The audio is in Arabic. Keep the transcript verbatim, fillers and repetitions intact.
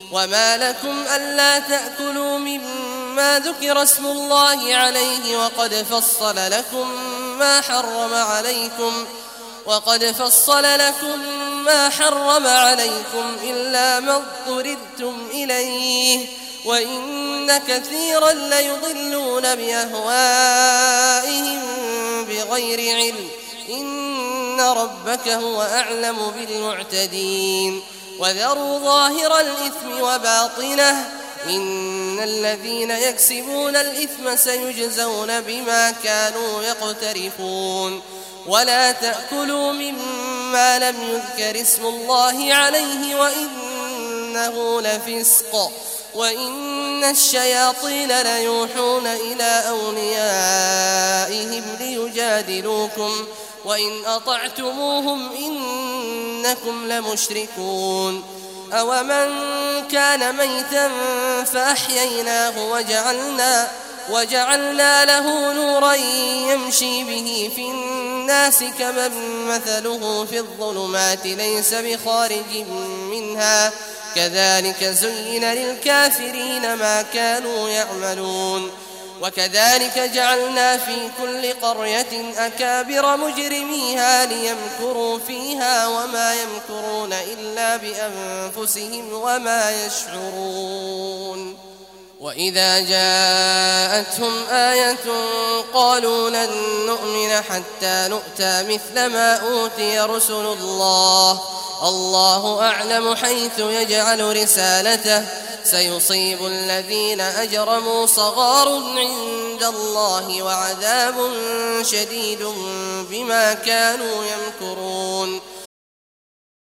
وما لكم ألا تأكلوا مما ذكر اسم الله عليه وقد فصل لكم ما حرم عليكم وقد فصل لكم ما حرم عليكم إلا ما اضطررتم إليه وإن كثيرا ليضلون بأهوائهم بغير علم إن ربك هو أعلم بالمعتدين وذروا ظاهر الإثم وباطنه إن الذين يكسبون الإثم سيجزون بما كانوا يقترفون ولا تأكلوا مما لم يذكر اسم الله عليه وإنه لفسق وإن الشياطين ليوحون إلى أوليائهم ليجادلوكم وإن أطعتموهم إنكم لمشركون أومن كان ميتا فأحييناه وجعلنا, وجعلنا له نورا يمشي به في الناس كمن مثله في الظلمات ليس بخارج منها كذلك زين للكافرين ما كانوا يعملون وكذلك جعلنا في كل قرية أكابر مجرميها ليمكروا فيها وما يمكرون إلا بأنفسهم وما يشعرون وإذا جاءتهم آية قالوا لن نؤمن حتى نؤتى مثل ما أوتي رسل الله الله أعلم حيث يجعل رسالته سيصيب الذين أجرموا صغار عند الله وعذاب شديد بما كانوا يمكرون